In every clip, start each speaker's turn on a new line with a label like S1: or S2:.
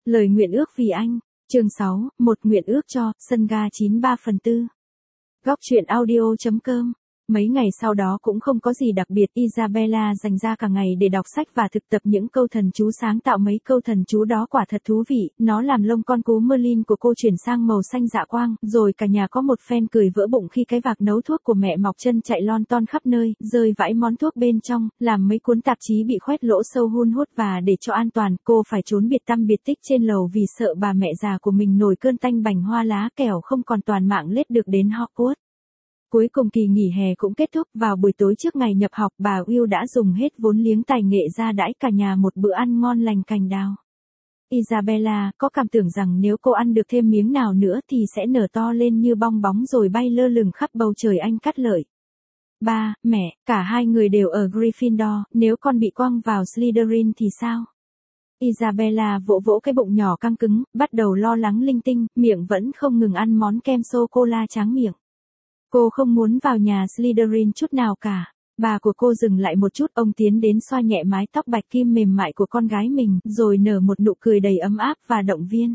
S1: Lời nguyện ước vì anh. Chương 6, một nguyện ước cho, sân ga 93/4. Góc truyện audio.com. Mấy ngày sau đó cũng không có gì đặc biệt, Isabella dành ra cả ngày để đọc sách và thực tập những câu thần chú sáng tạo. Mấy câu thần chú đó quả thật thú vị, nó làm lông con cú Merlin của cô chuyển sang màu xanh dạ quang, rồi cả nhà có một phen cười vỡ bụng khi cái vạc nấu thuốc của mẹ mọc chân chạy lon ton khắp nơi, rơi vãi món thuốc bên trong, làm mấy cuốn tạp chí bị khoét lỗ sâu hun hút, và để cho an toàn, cô phải trốn biệt tăm biệt tích trên lầu vì sợ bà mẹ già của mình nổi cơn tanh bành hoa lá kẻo không còn toàn mạng lết được đến Hogwarts. Cuối cùng kỳ nghỉ hè cũng kết thúc, vào buổi tối trước ngày nhập học, bà Will đã dùng hết vốn liếng tài nghệ ra đãi cả nhà một bữa ăn ngon lành cành đào. Isabella có cảm tưởng rằng nếu cô ăn được thêm miếng nào nữa thì sẽ nở to lên như bong bóng rồi bay lơ lửng khắp bầu trời Anh cắt lợi. Ba, mẹ, cả hai người đều ở Gryffindor, nếu con bị quăng vào Slytherin thì sao? Isabella vỗ vỗ cái bụng nhỏ căng cứng, bắt đầu lo lắng linh tinh, miệng vẫn không ngừng ăn món kem sô-cô-la tráng miệng. Cô không muốn vào nhà Slytherin chút nào cả. Bà của cô dừng lại một chút, ông tiến đến xoa nhẹ mái tóc bạch kim mềm mại của con gái mình, rồi nở một nụ cười đầy ấm áp và động viên.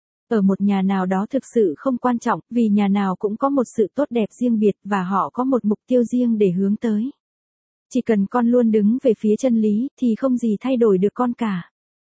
S1: Ở một nhà nào đó thực sự không quan trọng, vì nhà nào cũng có một sự tốt đẹp riêng biệt và họ có một mục tiêu riêng để hướng tới. Chỉ cần con luôn đứng về phía chân lý, thì không gì thay đổi được con cả.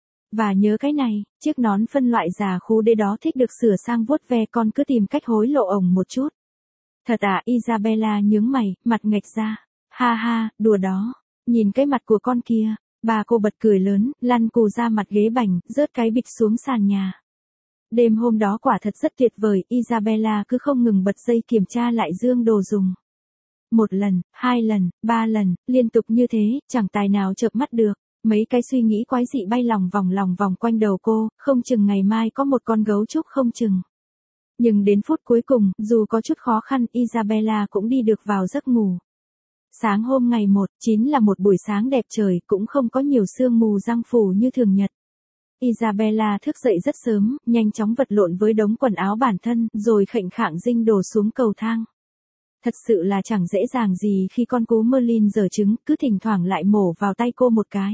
S1: Và nhớ cái này, chiếc nón phân loại già khú đế đó thích được sửa sang vuốt ve, con cứ tìm cách hối lộ ổng một chút. Thật à? Isabella nhướng mày, mặt nghệch ra. Ha ha, đùa đó. Nhìn cái mặt của con kia. Bà cô bật cười lớn, lăn cù ra mặt ghế bành, rớt cái bịch xuống sàn nhà. Đêm hôm đó quả thật rất tuyệt vời, Isabella cứ không ngừng bật dây kiểm tra lại dương đồ dùng. Một lần, hai lần, ba lần, liên tục như thế, chẳng tài nào chợp mắt được. Mấy cái suy nghĩ quái dị bay lòng vòng quanh đầu cô, không chừng ngày mai có một con gấu trúc không chừng. Nhưng đến phút cuối cùng, dù có chút khó khăn, Isabella cũng đi được vào giấc ngủ. Sáng hôm ngày 1/9 là một buổi sáng đẹp trời, cũng không có nhiều sương mù giăng phủ như thường nhật. Isabella thức dậy rất sớm, nhanh chóng vật lộn với đống quần áo bản thân, rồi khệnh khạng dinh đổ xuống cầu thang. Thật sự là chẳng dễ dàng gì khi con cú Merlin giở trứng, cứ thỉnh thoảng lại mổ vào tay cô một cái.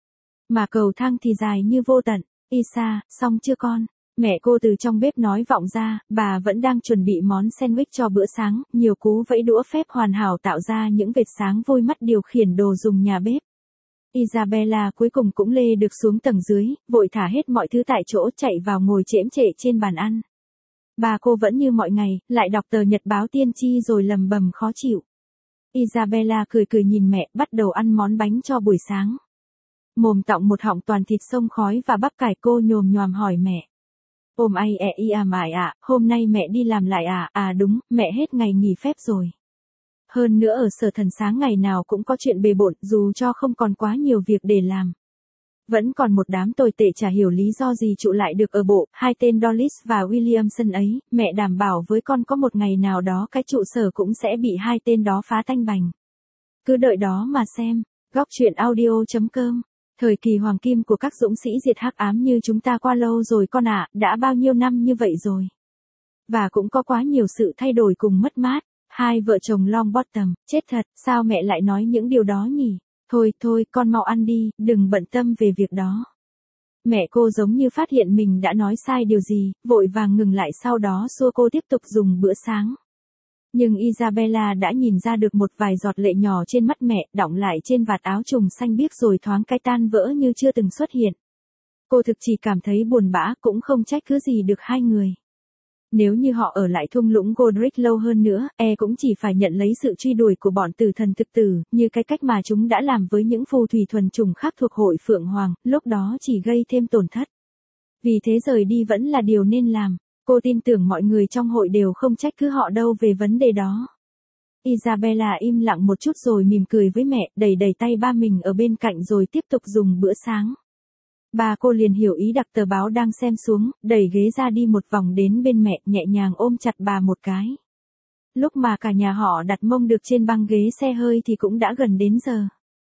S1: Mà cầu thang thì dài như vô tận. Isa, xong chưa con? Mẹ cô từ trong bếp nói vọng ra, bà vẫn đang chuẩn bị món sandwich cho bữa sáng, nhiều cú vẫy đũa phép hoàn hảo tạo ra những vệt sáng vui mắt điều khiển đồ dùng nhà bếp. Isabella cuối cùng cũng lê được xuống tầng dưới, vội thả hết mọi thứ tại chỗ, chạy vào ngồi chễm chệ trên bàn ăn. Bà cô vẫn như mọi ngày, lại đọc tờ nhật báo tiên tri rồi lầm bầm khó chịu. Isabella cười cười nhìn mẹ, bắt đầu ăn món bánh cho buổi sáng. Mồm tọng một họng toàn thịt xông khói và bắp cải, cô nhồm nhoàm hỏi mẹ. Ôm ai mải ạ, hôm nay mẹ đi làm lại à? À đúng, mẹ hết ngày nghỉ phép rồi. Hơn nữa ở Sở Thần sáng ngày nào cũng có chuyện bề bộn, dù cho không còn quá nhiều việc để làm. Vẫn còn một đám tồi tệ chả hiểu lý do gì trụ lại được ở bộ, hai tên Dollis và Williamson ấy, mẹ đảm bảo với con có một ngày nào đó cái trụ sở cũng sẽ bị hai tên đó phá tanh bành. Cứ đợi đó mà xem. Góc truyện audio.com. Thời kỳ hoàng kim của các dũng sĩ diệt hắc ám như chúng ta qua lâu rồi con ạ, đã bao nhiêu năm như vậy rồi. Và cũng có quá nhiều sự thay đổi cùng mất mát. Hai vợ chồng Longbottom, chết thật, sao mẹ lại nói những điều đó nhỉ? Thôi, con mau ăn đi, đừng bận tâm về việc đó. Mẹ cô giống như phát hiện mình đã nói sai điều gì, vội vàng ngừng lại, sau đó xua cô tiếp tục dùng bữa sáng. Nhưng Isabella đã nhìn ra được một vài giọt lệ nhỏ trên mắt mẹ, đọng lại trên vạt áo trùng xanh biếc rồi thoáng cái tan vỡ như chưa từng xuất hiện. Cô thực chỉ cảm thấy buồn bã, cũng không trách cứ gì được hai người. Nếu như họ ở lại thung lũng Godric lâu hơn nữa, cũng chỉ phải nhận lấy sự truy đuổi của bọn tử thần thực tử, như cái cách mà chúng đã làm với những phù thủy thuần chủng khác thuộc hội Phượng Hoàng, lúc đó chỉ gây thêm tổn thất. Vì thế rời đi vẫn là điều nên làm. Cô tin tưởng mọi người trong hội đều không trách cứ họ đâu về vấn đề đó. Isabella im lặng một chút rồi mỉm cười với mẹ, đẩy tay ba mình ở bên cạnh rồi tiếp tục dùng bữa sáng. Bà cô liền hiểu ý, đặt tờ báo đang xem xuống, đẩy ghế ra đi một vòng đến bên mẹ, nhẹ nhàng ôm chặt bà một cái. Lúc mà cả nhà họ đặt mông được trên băng ghế xe hơi thì cũng đã gần đến giờ.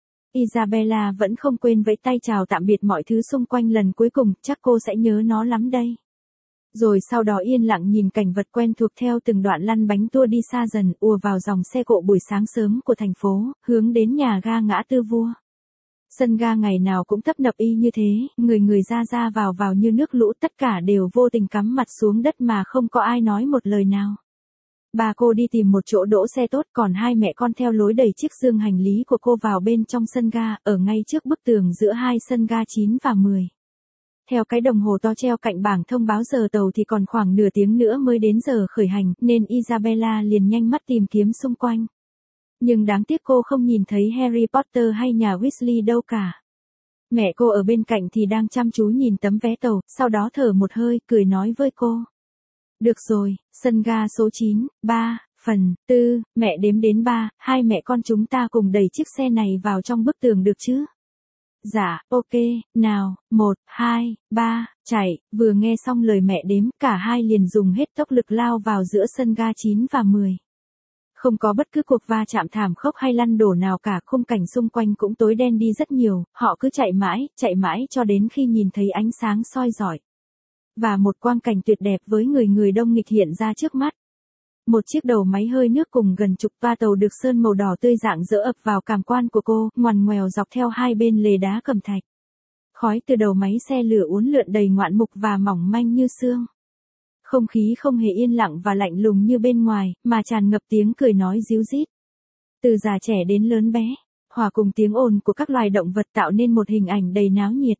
S1: Isabella vẫn không quên vẫy tay chào tạm biệt mọi thứ xung quanh lần cuối cùng, chắc cô sẽ nhớ nó lắm đây. Rồi sau đó yên lặng nhìn cảnh vật quen thuộc theo từng đoạn lăn bánh tua đi xa dần, ùa vào dòng xe cộ buổi sáng sớm của thành phố, hướng đến nhà ga ngã tư Vua. Sân ga ngày nào cũng tấp nập y như thế, người người ra ra vào vào như nước lũ, tất cả đều vô tình cắm mặt xuống đất mà không có ai nói một lời nào. Bà cô đi tìm một chỗ đỗ xe tốt, còn hai mẹ con theo lối đẩy chiếc dương hành lý của cô vào bên trong sân ga, ở ngay trước bức tường giữa hai sân ga 9 và 10. Theo cái đồng hồ to treo cạnh bảng thông báo giờ tàu thì còn khoảng nửa tiếng nữa mới đến giờ khởi hành, nên Isabella liền nhanh mắt tìm kiếm xung quanh. Nhưng đáng tiếc cô không nhìn thấy Harry Potter hay nhà Weasley đâu cả. Mẹ cô ở bên cạnh thì đang chăm chú nhìn tấm vé tàu, sau đó thở một hơi, cười nói với cô. Được rồi, sân ga số 9, 3, phần 4, mẹ đếm đến 3, hai mẹ con chúng ta cùng đẩy chiếc xe này vào trong bức tường được chứ? Dạ, ok, nào, 1, 2, 3, chạy, vừa nghe xong lời mẹ đếm, cả hai liền dùng hết tốc lực lao vào giữa sân ga 9 và 10. Không có bất cứ cuộc va chạm thảm khốc hay lăn đổ nào cả, khung cảnh xung quanh cũng tối đen đi rất nhiều, họ cứ chạy mãi cho đến khi nhìn thấy ánh sáng soi rọi. Và một quang cảnh tuyệt đẹp với người người đông nghịch hiện ra trước mắt. Một chiếc đầu máy hơi nước cùng gần chục toa tàu được sơn màu đỏ tươi rạng rỡ ập vào cảm quan của cô, ngoằn ngoèo dọc theo hai bên lề đá cẩm thạch. Khói từ đầu máy xe lửa uốn lượn đầy ngoạn mục và mỏng manh như sương. Không khí không hề yên lặng và lạnh lùng như bên ngoài, mà tràn ngập tiếng cười nói ríu rít. Từ già trẻ đến lớn bé, hòa cùng tiếng ồn của các loài động vật tạo nên một hình ảnh đầy náo nhiệt.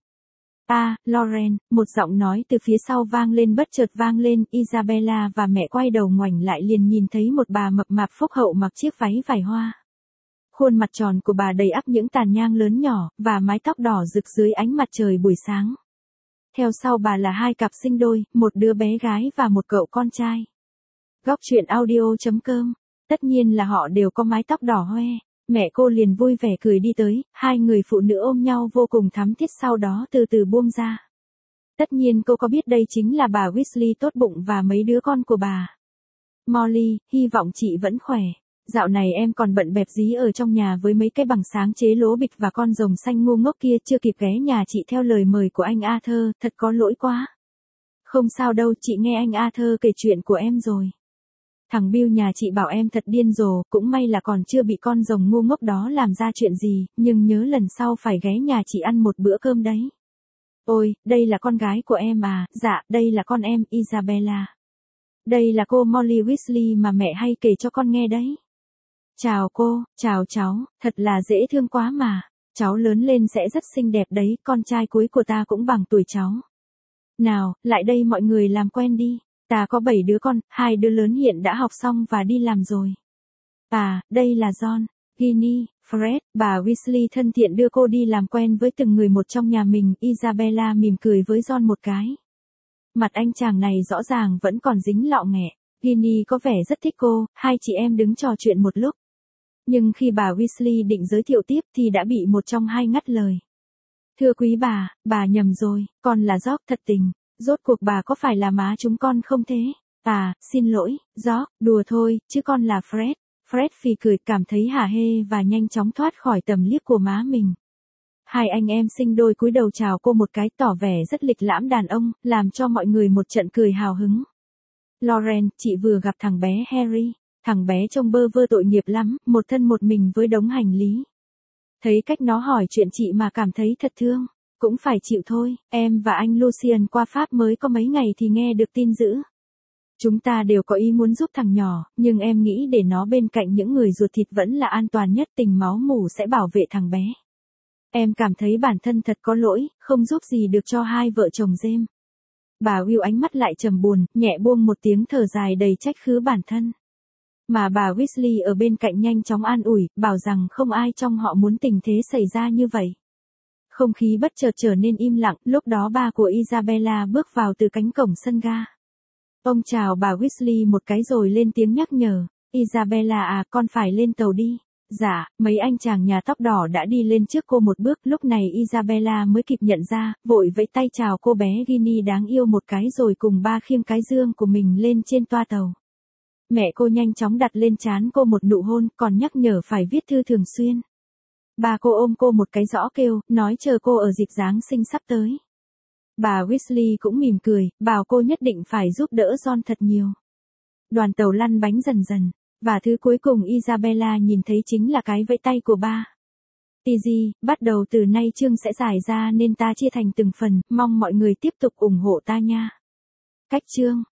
S1: Lauren, một giọng nói từ phía sau vang lên bất chợt vang lên, Isabella và mẹ quay đầu ngoảnh lại liền nhìn thấy một bà mập mạp phúc hậu mặc chiếc váy vải hoa. Khuôn mặt tròn của bà đầy ắp những tàn nhang lớn nhỏ, và mái tóc đỏ rực dưới ánh mặt trời buổi sáng. Theo sau bà là hai cặp sinh đôi, một đứa bé gái và một cậu con trai. Góc truyện audio.com. Tất nhiên là họ đều có mái tóc đỏ hoe. Mẹ cô liền vui vẻ cười đi tới, hai người phụ nữ ôm nhau vô cùng thắm thiết, sau đó từ từ buông ra. Tất nhiên cô có biết đây chính là bà Weasley tốt bụng và mấy đứa con của bà. Molly, hy vọng chị vẫn khỏe. Dạo này em còn bận bẹp dí ở trong nhà với mấy cái bằng sáng chế lố bịch và con rồng xanh ngu ngốc kia, chưa kịp ghé nhà chị theo lời mời của anh Arthur, thật có lỗi quá. Không sao đâu, chị nghe anh Arthur kể chuyện của em rồi. Thằng Bill nhà chị bảo em thật điên rồ, cũng may là còn chưa bị con rồng ngu ngốc đó làm ra chuyện gì, nhưng nhớ lần sau phải ghé nhà chị ăn một bữa cơm đấy. Ôi, đây là con gái của em à? Dạ, đây là con em, Isabella. Đây là cô Molly Weasley mà mẹ hay kể cho con nghe đấy. Chào cô, chào cháu, thật là dễ thương quá mà. Cháu lớn lên sẽ rất xinh đẹp đấy, con trai cuối của ta cũng bằng tuổi cháu. Nào, lại đây mọi người làm quen đi. Ta có 7 đứa con, 2 đứa lớn hiện đã học xong và đi làm rồi. Đây là John, Ginny, Fred, bà Weasley thân thiện đưa cô đi làm quen với từng người một trong nhà mình. Isabella mỉm cười với John một cái. Mặt anh chàng này rõ ràng vẫn còn dính lọ nghẹ. Ginny có vẻ rất thích cô, hai chị em đứng trò chuyện một lúc. Nhưng khi bà Weasley định giới thiệu tiếp thì đã bị một trong hai ngắt lời. Thưa quý bà nhầm rồi, con là George thật tình. Rốt cuộc bà có phải là má chúng con không thế? Xin lỗi, George, đùa thôi, chứ con là Fred. Fred phì cười, cảm thấy hả hê và nhanh chóng thoát khỏi tầm liếc của má mình. Hai anh em sinh đôi cúi đầu chào cô một cái, tỏ vẻ rất lịch lãm đàn ông, làm cho mọi người một trận cười hào hứng. Lauren, chị vừa gặp thằng bé Harry. Thằng bé trông bơ vơ tội nghiệp lắm, một thân một mình với đống hành lý. Thấy cách nó hỏi chuyện chị mà cảm thấy thật thương. Cũng phải chịu thôi, em và anh Lucian qua Pháp mới có mấy ngày thì nghe được tin dữ. Chúng ta đều có ý muốn giúp thằng nhỏ, nhưng em nghĩ để nó bên cạnh những người ruột thịt vẫn là an toàn nhất, tình máu mủ sẽ bảo vệ thằng bé. Em cảm thấy bản thân thật có lỗi, không giúp gì được cho hai vợ chồng James. Bà Will ánh mắt lại trầm buồn, nhẹ buông một tiếng thở dài đầy trách khứ bản thân. Mà bà Weasley ở bên cạnh nhanh chóng an ủi, bảo rằng không ai trong họ muốn tình thế xảy ra như vậy. Không khí bất chợt trở nên im lặng, lúc đó ba của Isabella bước vào từ cánh cổng sân ga. Ông chào bà Weasley một cái rồi lên tiếng nhắc nhở, Isabella con phải lên tàu đi. Dạ, mấy anh chàng nhà tóc đỏ đã đi lên trước cô một bước, lúc này Isabella mới kịp nhận ra, vội vẫy tay chào cô bé Ginny đáng yêu một cái rồi cùng ba khiêng cái dương của mình lên trên toa tàu. Mẹ cô nhanh chóng đặt lên trán cô một nụ hôn, còn nhắc nhở phải viết thư thường xuyên. Bà cô ôm cô một cái rõ kêu, nói chờ cô ở dịp Giáng sinh sắp tới. Bà Weasley cũng mỉm cười, bảo cô nhất định phải giúp đỡ John thật nhiều. Đoàn tàu lăn bánh dần dần, và thứ cuối cùng Isabella nhìn thấy chính là cái vẫy tay của ba. TG, bắt đầu từ nay chương sẽ giải ra nên ta chia thành từng phần, mong mọi người tiếp tục ủng hộ ta nha. Cách chương